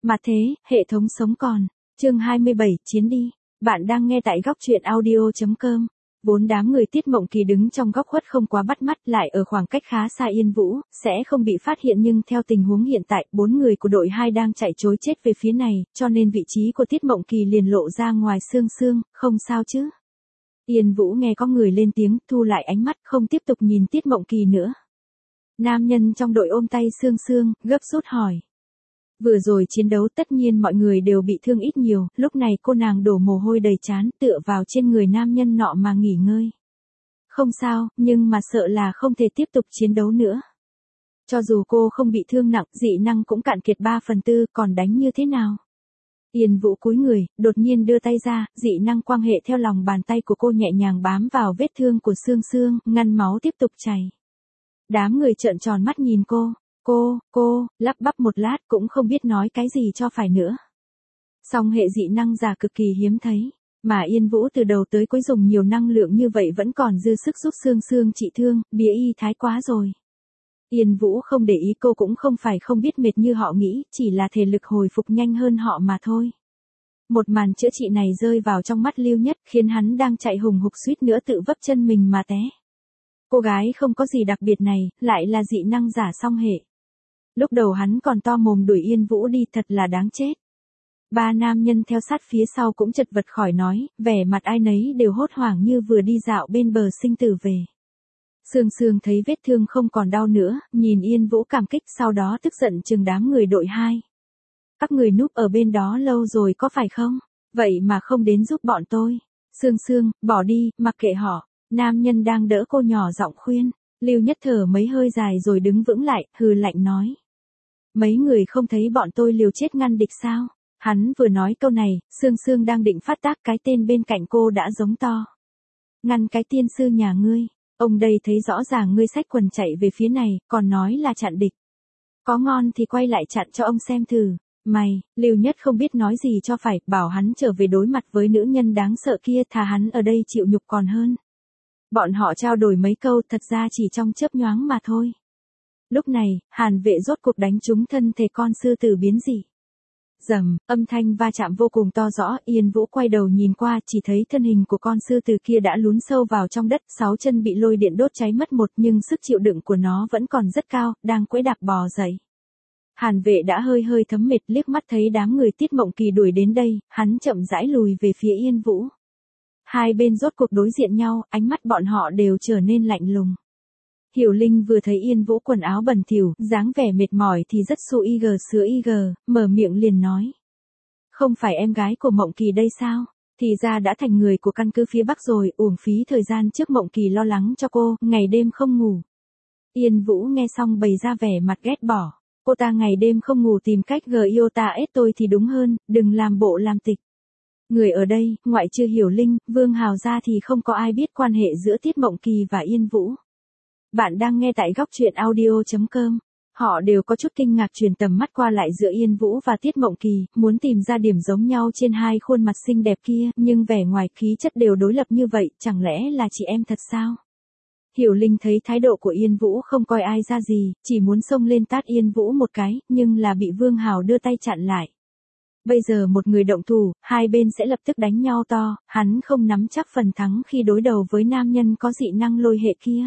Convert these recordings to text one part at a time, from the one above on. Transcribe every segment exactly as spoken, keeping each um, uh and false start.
Mà thế, hệ thống sống còn. Chương hai mươi bảy, chiến đi. Bạn đang nghe tại góc truyện audio chấm com. Vốn đám người Tiết Mộng Kỳ đứng trong góc khuất không quá bắt mắt, lại ở khoảng cách khá xa Yên Vũ, sẽ không bị phát hiện, nhưng theo tình huống hiện tại, bốn người của đội hai đang chạy trối chết về phía này, cho nên vị trí của Tiết Mộng Kỳ liền lộ ra ngoài. Sương Sương, không sao chứ? Yên Vũ nghe có người lên tiếng, thu lại ánh mắt, không tiếp tục nhìn Tiết Mộng Kỳ nữa. Nam nhân trong đội ôm tay Sương Sương, gấp rút hỏi. Vừa rồi chiến đấu tất nhiên mọi người đều bị thương ít nhiều, lúc này cô nàng đổ mồ hôi đầy trán, tựa vào trên người nam nhân nọ mà nghỉ ngơi. Không sao, nhưng mà sợ là không thể tiếp tục chiến đấu nữa. Cho dù cô không bị thương nặng, dị năng cũng cạn kiệt ba phần tư, còn đánh như thế nào? Yên Vũ cúi người, đột nhiên đưa tay ra, dị năng quang hệ theo lòng bàn tay của cô nhẹ nhàng bám vào vết thương của Sương Sương, ngăn máu tiếp tục chảy. Đám người trợn tròn mắt nhìn cô. Cô, cô, lắp bắp một lát cũng không biết nói cái gì cho phải nữa. Song hệ dị năng giả cực kỳ hiếm thấy, mà Yên Vũ từ đầu tới cuối dùng nhiều năng lượng như vậy vẫn còn dư sức giúp Sương Sương trị thương, bía y thái quá rồi. Yên Vũ không để ý, cô cũng không phải không biết mệt như họ nghĩ, chỉ là thể lực hồi phục nhanh hơn họ mà thôi. Một màn chữa trị này rơi vào trong mắt Lưu Nhất, khiến hắn đang chạy hùng hục suýt nữa tự vấp chân mình mà té. Cô gái không có gì đặc biệt này, lại là dị năng giả song hệ. Lúc đầu hắn còn to mồm đuổi Yên Vũ đi, thật là đáng chết. Ba nam nhân theo sát phía sau cũng chật vật khỏi nói, vẻ mặt ai nấy đều hốt hoảng như vừa đi dạo bên bờ sinh tử về. Sương Sương thấy vết thương không còn đau nữa, nhìn Yên Vũ cảm kích, sau đó tức giận chừng đám người đội hai. Các người núp ở bên đó lâu rồi có phải không? Vậy mà không đến giúp bọn tôi. Sương Sương, bỏ đi, mặc kệ họ. Nam nhân đang đỡ cô nhỏ giọng khuyên. Lưu Nhất thở mấy hơi dài rồi đứng vững lại, hừ lạnh nói. Mấy người không thấy bọn tôi liều chết ngăn địch sao? Hắn vừa nói câu này, Sương Sương đang định phát tác, cái tên bên cạnh cô đã giống to. Ngăn cái tiên sư nhà ngươi, ông đây thấy rõ ràng ngươi xách quần chạy về phía này, còn nói là chặn địch. Có ngon thì quay lại chặn cho ông xem thử. Mày, Lưu Nhất không biết nói gì cho phải, bảo hắn trở về đối mặt với nữ nhân đáng sợ kia, thà hắn ở đây chịu nhục còn hơn. Bọn họ trao đổi mấy câu, thật ra chỉ trong chớp nhoáng mà thôi. Lúc này, Hàn Vệ rốt cuộc đánh trúng thân thể con sư tử biến dị. Rầm, âm thanh va chạm vô cùng to rõ, Yên Vũ quay đầu nhìn qua, chỉ thấy thân hình của con sư tử kia đã lún sâu vào trong đất, sáu chân bị lôi điện đốt cháy mất một, nhưng sức chịu đựng của nó vẫn còn rất cao, đang quẫy đạp bò dậy. Hàn Vệ đã hơi hơi thấm mệt, liếc mắt thấy đám người Tiết Mộng Kỳ đuổi đến đây, hắn chậm rãi lùi về phía Yên Vũ. Hai bên rốt cuộc đối diện nhau, ánh mắt bọn họ đều trở nên lạnh lùng. Hiểu Linh vừa thấy Yên Vũ quần áo bẩn thỉu, dáng vẻ mệt mỏi thì rất su y gờ sứa y gờ, mở miệng liền nói. Không phải em gái của Mộng Kỳ đây sao? Thì ra đã thành người của căn cứ phía Bắc rồi, uổng phí thời gian trước Mộng Kỳ lo lắng cho cô, ngày đêm không ngủ. Yên Vũ nghe xong bày ra vẻ mặt ghét bỏ. Cô ta ngày đêm không ngủ tìm cách gờ yêu ta ết tôi thì đúng hơn, đừng làm bộ làm tịch. Người ở đây, ngoại trừ Hiểu Linh, Vương Hào ra thì không có ai biết quan hệ giữa Tiết Mộng Kỳ và Yên Vũ. Bạn đang nghe tại góc truyện audio chấm com. Họ đều có chút kinh ngạc truyền tầm mắt qua lại giữa Yên Vũ và Tiết Mộng Kỳ, muốn tìm ra điểm giống nhau trên hai khuôn mặt xinh đẹp kia, nhưng vẻ ngoài khí chất đều đối lập như vậy, chẳng lẽ là chị em thật sao? Hiểu Linh thấy thái độ của Yên Vũ không coi ai ra gì, chỉ muốn xông lên tát Yên Vũ một cái, nhưng là bị Vương Hào đưa tay chặn lại. Bây giờ một người động thủ, hai bên sẽ lập tức đánh nhau to, hắn không nắm chắc phần thắng khi đối đầu với nam nhân có dị năng lôi hệ kia.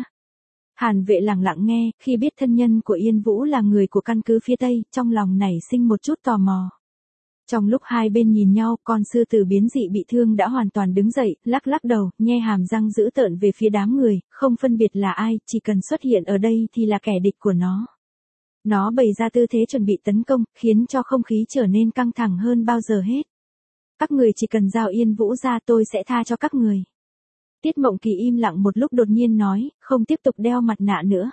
Hàn Vệ lặng lặng nghe, khi biết thân nhân của Yên Vũ là người của căn cứ phía Tây, trong lòng nảy sinh một chút tò mò. Trong lúc hai bên nhìn nhau, con sư tử biến dị bị thương đã hoàn toàn đứng dậy, lắc lắc đầu, nhe hàm răng dữ tợn về phía đám người, không phân biệt là ai, chỉ cần xuất hiện ở đây thì là kẻ địch của nó. Nó bày ra tư thế chuẩn bị tấn công, khiến cho không khí trở nên căng thẳng hơn bao giờ hết. Các người chỉ cần giao Yên Vũ ra, tôi sẽ tha cho các người. Tiết Mộng Kỳ im lặng một lúc đột nhiên nói, không tiếp tục đeo mặt nạ nữa.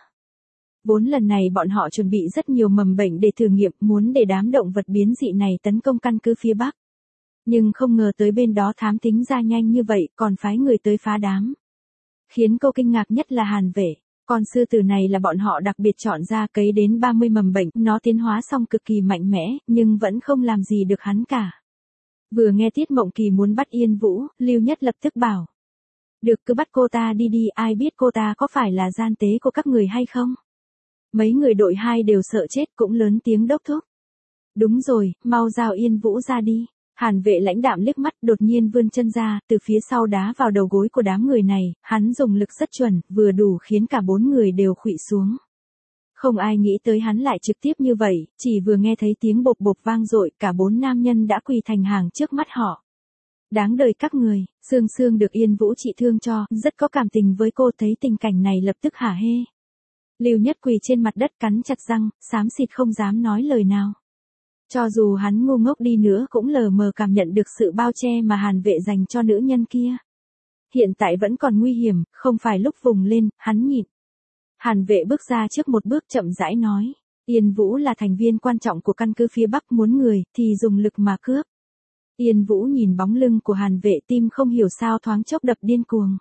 Vốn lần này bọn họ chuẩn bị rất nhiều mầm bệnh để thử nghiệm, muốn để đám động vật biến dị này tấn công căn cứ phía Bắc. Nhưng không ngờ tới bên đó thám tính ra nhanh như vậy, còn phái người tới phá đám. Khiến cô kinh ngạc nhất là Hàn Vệ. Con sư tử này là bọn họ đặc biệt chọn ra, cấy đến ba mươi mầm bệnh, nó tiến hóa xong cực kỳ mạnh mẽ, nhưng vẫn không làm gì được hắn cả. Vừa nghe Tiết Mộng Kỳ muốn bắt Yên Vũ, Lưu Nhất lập tức bảo. Được, cứ bắt cô ta đi đi, ai biết cô ta có phải là gian tế của các người hay không? Mấy người đội hai đều sợ chết, cũng lớn tiếng đốc thúc. Đúng rồi, mau giao Yên Vũ ra đi. Hàn Vệ lãnh đạm liếc mắt, đột nhiên vươn chân ra, từ phía sau đá vào đầu gối của đám người này, hắn dùng lực rất chuẩn, vừa đủ khiến cả bốn người đều khuỵu xuống. Không ai nghĩ tới hắn lại trực tiếp như vậy, chỉ vừa nghe thấy tiếng bộp bộp vang dội, cả bốn nam nhân đã quỳ thành hàng trước mắt họ. Đáng đời các người, Sương Sương được Yên Vũ trị thương cho, rất có cảm tình với cô, thấy tình cảnh này lập tức hả hê. Lưu Nhất quỳ trên mặt đất cắn chặt răng, xám xịt không dám nói lời nào. Cho dù hắn ngu ngốc đi nữa cũng lờ mờ cảm nhận được sự bao che mà Hàn Vệ dành cho nữ nhân kia. Hiện tại vẫn còn nguy hiểm, không phải lúc vùng lên, hắn nhịn. Hàn Vệ bước ra trước một bước chậm rãi nói, Yên Vũ là thành viên quan trọng của căn cứ phía Bắc, muốn người thì dùng lực mà cướp. Yên Vũ nhìn bóng lưng của Hàn Vệ, tim không hiểu sao thoáng chốc đập điên cuồng.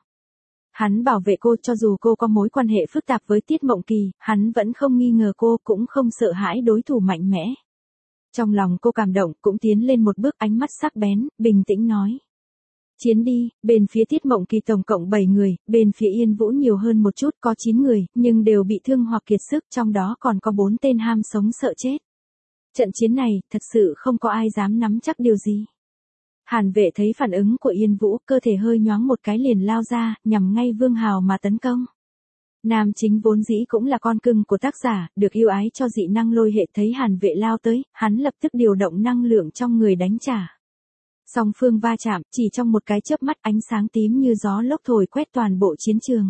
Hắn bảo vệ cô, cho dù cô có mối quan hệ phức tạp với Tiết Mộng Kỳ, hắn vẫn không nghi ngờ cô, cũng không sợ hãi đối thủ mạnh mẽ. Trong lòng cô cảm động, cũng tiến lên một bước, ánh mắt sắc bén, bình tĩnh nói. Chiến đi, bên phía Tiết Mộng Kỳ tổng cộng bảy người, bên phía Yên Vũ nhiều hơn một chút, có chín người, nhưng đều bị thương hoặc kiệt sức, trong đó còn có bốn tên ham sống sợ chết. Trận chiến này, thật sự không có ai dám nắm chắc điều gì. Hàn Vệ thấy phản ứng của Yên Vũ, cơ thể hơi nhoáng một cái liền lao ra, nhằm ngay Vương Hào mà tấn công. Nam chính vốn dĩ cũng là con cưng của tác giả, được yêu ái cho dị năng lôi hệ, thấy Hàn Vệ lao tới, hắn lập tức điều động năng lượng trong người đánh trả. Song phương va chạm, chỉ trong một cái chớp mắt, ánh sáng tím như gió lốc thổi quét toàn bộ chiến trường.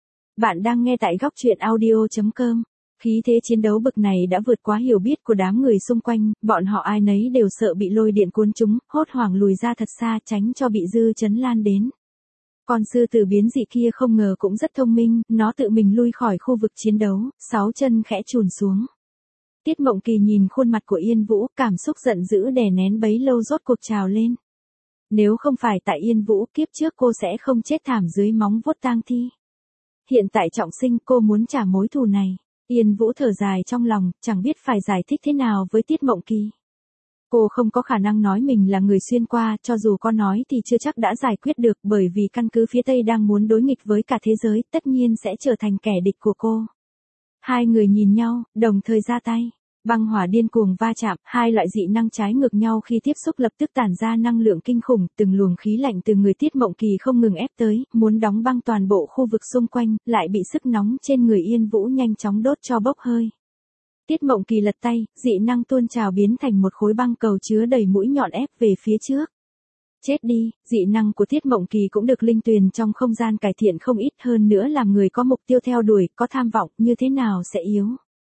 Bạn đang nghe tại góc truyện audio chấm com. Khí thế chiến đấu bực này đã vượt quá hiểu biết của đám người xung quanh, bọn họ ai nấy đều sợ bị lôi điện cuốn chúng, hốt hoảng lùi ra thật xa tránh cho bị dư chấn lan đến. Con sư tử biến dị kia không ngờ cũng rất thông minh, nó tự mình lui khỏi khu vực chiến đấu, sáu chân khẽ chùn xuống. Tiết Mộng Kỳ nhìn khuôn mặt của Yên Vũ, cảm xúc giận dữ đè nén bấy lâu rốt cuộc trào lên. Nếu không phải tại Yên Vũ, kiếp trước cô sẽ không chết thảm dưới móng vuốt tang thi. Hiện tại trọng sinh, cô muốn trả mối thù này. Yên Vũ thở dài trong lòng, chẳng biết phải giải thích thế nào với Tiết Mộng Kỳ. Cô không có khả năng nói mình là người xuyên qua, cho dù có nói thì chưa chắc đã giải quyết được, bởi vì căn cứ phía Tây đang muốn đối nghịch với cả thế giới, tất nhiên sẽ trở thành kẻ địch của cô. Hai người nhìn nhau, đồng thời ra tay. Băng hỏa điên cuồng va chạm, hai loại dị năng trái ngược nhau khi tiếp xúc lập tức tản ra năng lượng kinh khủng, từng luồng khí lạnh từ người Tiết Mộng Kỳ không ngừng ép tới, muốn đóng băng toàn bộ khu vực xung quanh, lại bị sức nóng trên người Yên Vũ nhanh chóng đốt cho bốc hơi. Tiết Mộng Kỳ lật tay, dị năng tuôn trào biến thành một khối băng cầu chứa đầy mũi nhọn ép về phía trước. Chết đi, dị năng của Tiết Mộng Kỳ cũng được linh tuyền trong không gian cải thiện không ít, hơn nữa làm người có mục tiêu theo đuổi, có tham vọng, như thế nào sẽ yếu.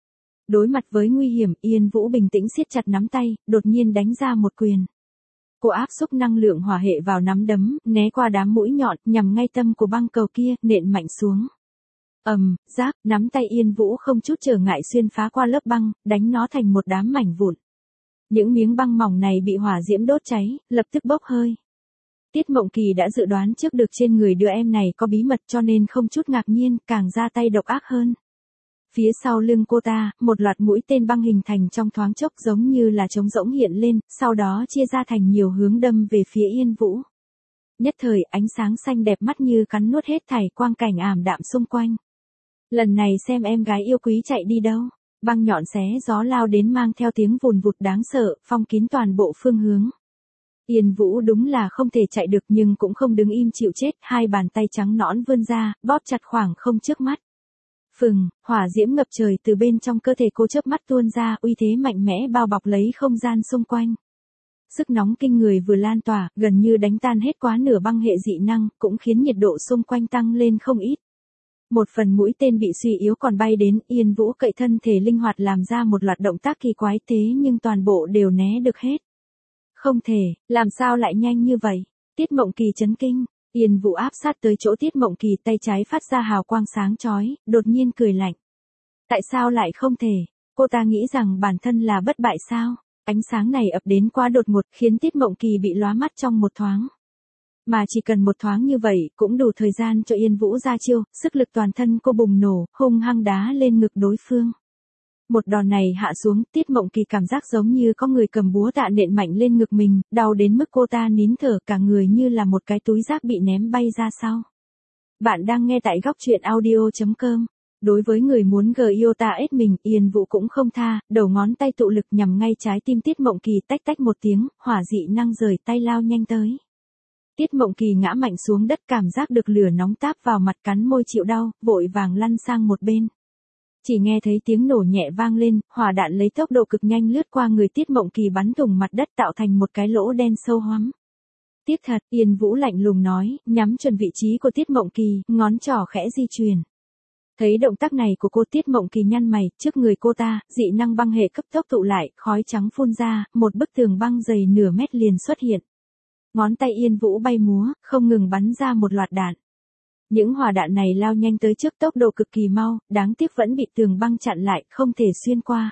Đối mặt với nguy hiểm, Yên Vũ bình tĩnh siết chặt nắm tay, đột nhiên đánh ra một quyền. Cô áp xúc năng lượng hỏa hệ vào nắm đấm, né qua đám mũi nhọn, nhằm ngay tâm của băng cầu kia, nện mạnh xuống. Ầm, um, rác, nắm tay Yên Vũ không chút trở ngại xuyên phá qua lớp băng, đánh nó thành một đám mảnh vụn. Những miếng băng mỏng này bị hỏa diễm đốt cháy, lập tức bốc hơi. Tiết Mộng Kỳ đã dự đoán trước được trên người đứa em này có bí mật, cho nên không chút ngạc nhiên, càng ra tay độc ác hơn. Phía sau lưng cô ta, một loạt mũi tên băng hình thành trong thoáng chốc, giống như là trống rỗng hiện lên, sau đó chia ra thành nhiều hướng đâm về phía Yên Vũ. Nhất thời, ánh sáng xanh đẹp mắt như cắn nuốt hết thảy quang cảnh ảm đạm xung quanh. Lần này xem em gái yêu quý chạy đi đâu. Băng nhọn xé gió lao đến mang theo tiếng vùn vụt đáng sợ, phong kín toàn bộ phương hướng. Yên Vũ đúng là không thể chạy được nhưng cũng không đứng im chịu chết, hai bàn tay trắng nõn vươn ra, bóp chặt khoảng không trước mắt. Phừng, hỏa diễm ngập trời từ bên trong cơ thể cô chớp mắt tuôn ra, uy thế mạnh mẽ bao bọc lấy không gian xung quanh. Sức nóng kinh người vừa lan tỏa, gần như đánh tan hết quá nửa băng hệ dị năng, cũng khiến nhiệt độ xung quanh tăng lên không ít. Một phần mũi tên bị suy yếu còn bay đến, Yên Vũ cậy thân thể linh hoạt làm ra một loạt động tác kỳ quái, thế nhưng toàn bộ đều né được hết. Không thể, làm sao lại nhanh như vậy? Tiết Mộng Kỳ chấn kinh. Yên Vũ áp sát tới chỗ Tiết Mộng Kỳ, tay trái phát ra hào quang sáng chói, đột nhiên cười lạnh. Tại sao lại không thể? Cô ta nghĩ rằng bản thân là bất bại sao? Ánh sáng này ập đến quá đột ngột, khiến Tiết Mộng Kỳ bị lóa mắt trong một thoáng. Mà chỉ cần một thoáng như vậy, cũng đủ thời gian cho Yên Vũ ra chiêu, sức lực toàn thân cô bùng nổ, hung hăng đá lên ngực đối phương. Một đòn này hạ xuống, Tiết Mộng Kỳ cảm giác giống như có người cầm búa tạ nện mạnh lên ngực mình, đau đến mức cô ta nín thở, cả người như là một cái túi rác bị ném bay ra sau. Bạn đang nghe tại góc truyện audio chấm com. Đối với người muốn gờ yêu ta ết mình, Yên Vũ cũng không tha, đầu ngón tay tụ lực nhằm ngay trái tim Tiết Mộng Kỳ, tách tách một tiếng, hỏa dị năng rời tay lao nhanh tới. Tiết Mộng Kỳ ngã mạnh xuống đất, cảm giác được lửa nóng táp vào mặt, cắn môi chịu đau, vội vàng lăn sang một bên. Chỉ nghe thấy tiếng nổ nhẹ vang lên, hỏa đạn lấy tốc độ cực nhanh lướt qua người Tiết Mộng Kỳ bắn thủng mặt đất, tạo thành một cái lỗ đen sâu hoắm. Tiếc thật, Yên Vũ lạnh lùng nói, nhắm chuẩn vị trí của Tiết Mộng Kỳ, ngón trỏ khẽ di chuyển. Thấy động tác này của cô, Tiết Mộng Kỳ nhăn mày, trước người cô ta, dị năng băng hệ cấp tốc tụ lại, khói trắng phun ra, một bức tường băng dày nửa mét liền xuất hiện. Ngón tay Yên Vũ bay múa, không ngừng bắn ra một loạt đạn. Những hỏa đạn này lao nhanh tới trước, tốc độ cực kỳ mau, đáng tiếc vẫn bị tường băng chặn lại, không thể xuyên qua.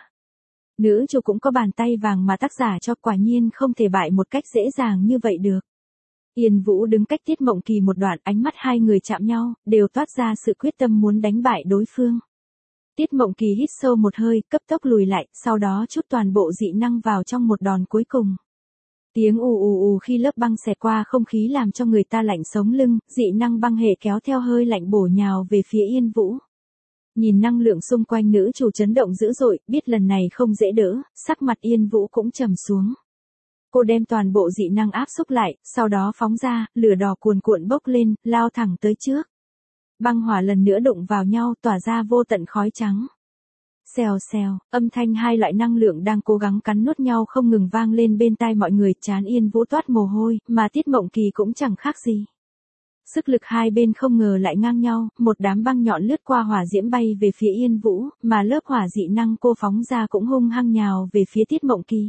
Nữ chủ cũng có bàn tay vàng mà tác giả cho, quả nhiên không thể bại một cách dễ dàng như vậy được. Yên Vũ đứng cách Tiết Mộng Kỳ một đoạn, ánh mắt hai người chạm nhau, đều toát ra sự quyết tâm muốn đánh bại đối phương. Tiết Mộng Kỳ hít sâu một hơi, cấp tốc lùi lại, sau đó trút toàn bộ dị năng vào trong một đòn cuối cùng. Tiếng ù ù ù khi lớp băng xẹt qua không khí làm cho người ta lạnh sống lưng, dị năng băng hệ kéo theo hơi lạnh bổ nhào về phía Yên Vũ. Nhìn năng lượng xung quanh, nữ chủ chấn động dữ dội, biết lần này không dễ đỡ, sắc mặt Yên Vũ cũng trầm xuống. Cô đem toàn bộ dị năng áp xúc lại, sau đó phóng ra, lửa đỏ cuồn cuộn bốc lên, lao thẳng tới trước. Băng hỏa lần nữa đụng vào nhau, tỏa ra vô tận khói trắng. Xèo xèo, âm thanh hai loại năng lượng đang cố gắng cắn nuốt nhau không ngừng vang lên bên tai mọi người, trán Yên Vũ toát mồ hôi, mà Tiết Mộng Kỳ cũng chẳng khác gì. Sức lực hai bên không ngờ lại ngang nhau, một đám băng nhọn lướt qua hỏa diễm bay về phía Yên Vũ, mà lớp hỏa dị năng cô phóng ra cũng hung hăng nhào về phía Tiết Mộng Kỳ.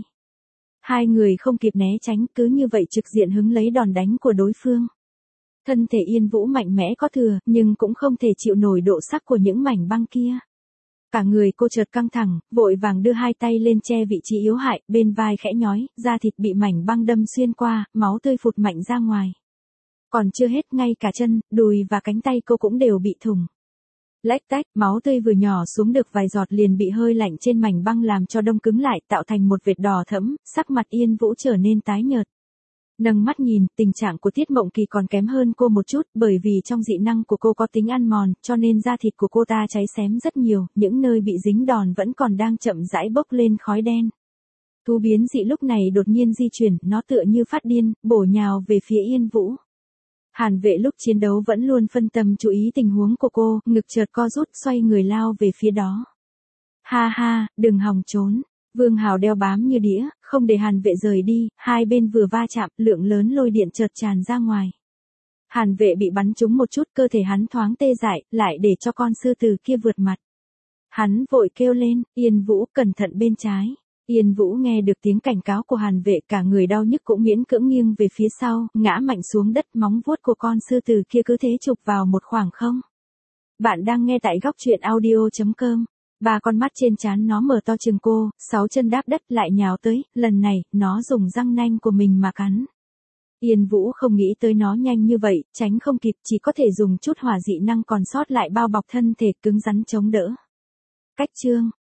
Hai người không kịp né tránh, cứ như vậy trực diện hứng lấy đòn đánh của đối phương. Thân thể Yên Vũ mạnh mẽ có thừa, nhưng cũng không thể chịu nổi độ sắc của những mảnh băng kia. Cả người cô chợt căng thẳng, vội vàng đưa hai tay lên che vị trí yếu hại, bên vai khẽ nhói, da thịt bị mảnh băng đâm xuyên qua, máu tươi phụt mạnh ra ngoài. Còn chưa hết, ngay cả chân, đùi và cánh tay cô cũng đều bị thủng. Lách tách, máu tươi vừa nhỏ xuống được vài giọt liền bị hơi lạnh trên mảnh băng làm cho đông cứng lại, tạo thành một vệt đỏ thẫm, sắc mặt Yên Vũ trở nên tái nhợt. Nâng mắt nhìn, tình trạng của Tiết Mộng Kỳ còn kém hơn cô một chút, bởi vì trong dị năng của cô có tính ăn mòn, cho nên da thịt của cô ta cháy xém rất nhiều, những nơi bị dính đòn vẫn còn đang chậm rãi bốc lên khói đen. Thú biến dị lúc này đột nhiên di chuyển, nó tựa như phát điên, bổ nhào về phía Yên Vũ. Hàn Vệ lúc chiến đấu vẫn luôn phân tâm chú ý tình huống của cô, ngực chợt co rút, xoay người lao về phía đó. Ha ha, đừng hòng trốn. Vương Hào đeo bám như đĩa, không để Hàn Vệ rời đi, hai bên vừa va chạm, lượng lớn lôi điện chợt tràn ra ngoài. Hàn Vệ bị bắn trúng một chút, cơ thể hắn thoáng tê dại, lại để cho con sư tử kia vượt mặt. Hắn vội kêu lên, Yên Vũ, cẩn thận bên trái. Yên Vũ nghe được tiếng cảnh cáo của Hàn Vệ, cả người đau nhức cũng miễn cưỡng nghiêng về phía sau, ngã mạnh xuống đất, móng vuốt của con sư tử kia cứ thế chụp vào một khoảng không. Bạn đang nghe tại góc truyện audio chấm com. Ba con mắt trên trán nó mở to chừng cô, sáu chân đáp đất lại nhào tới, lần này, nó dùng răng nanh của mình mà cắn. Yên Vũ không nghĩ tới nó nhanh như vậy, tránh không kịp, chỉ có thể dùng chút hỏa dị năng còn sót lại bao bọc thân thể cứng rắn chống đỡ. Cách chương